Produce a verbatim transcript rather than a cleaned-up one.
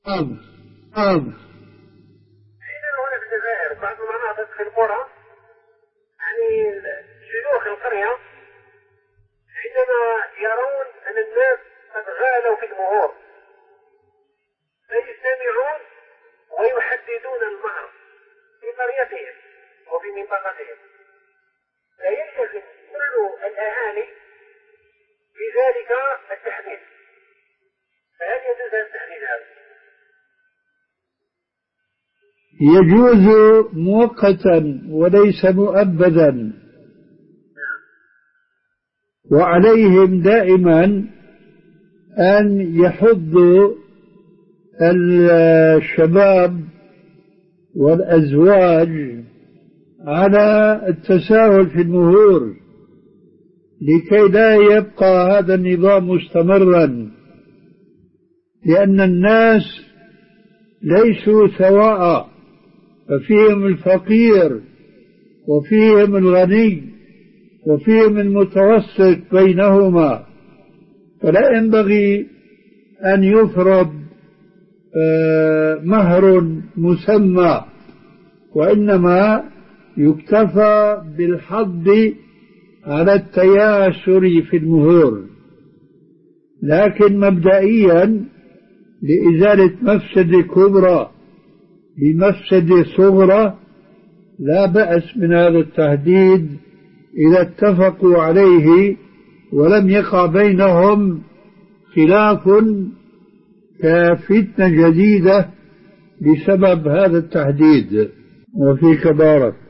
نعم نعم. عندنا هنا في الجزائر بعض المناطق في القرى، يعني شيوخ القرية عندما يرون أن الناس قد غالوا في المهور فيجتمعون ويحددون المهر في قريتهم وفي منطقتهم، فيلتزم كل الأهالي بذلك التحديد. فهل يجوز التحديد هذا؟ يجوز مؤقتا وليس مؤبدا، وعليهم دائما أن يحضوا الشباب والأزواج على التساهل في المهور لكي لا يبقى هذا النظام مستمرا، لأن الناس ليسوا سواء، ففيهم الفقير وفيهم الغني وفيهم المتوسط بينهما، فلا ينبغي أن يفرض مهر مسمى، وإنما يكتفى بالحض على التياسر في المهور. لكن مبدئيا لإزالة مفسدة كبرى بمفسدة صغرى لا بأس من هذا التهديد إذا اتفقوا عليه ولم يقع بينهم خلاف كفتنة جديدة بسبب هذا التهديد. وفيك بارك.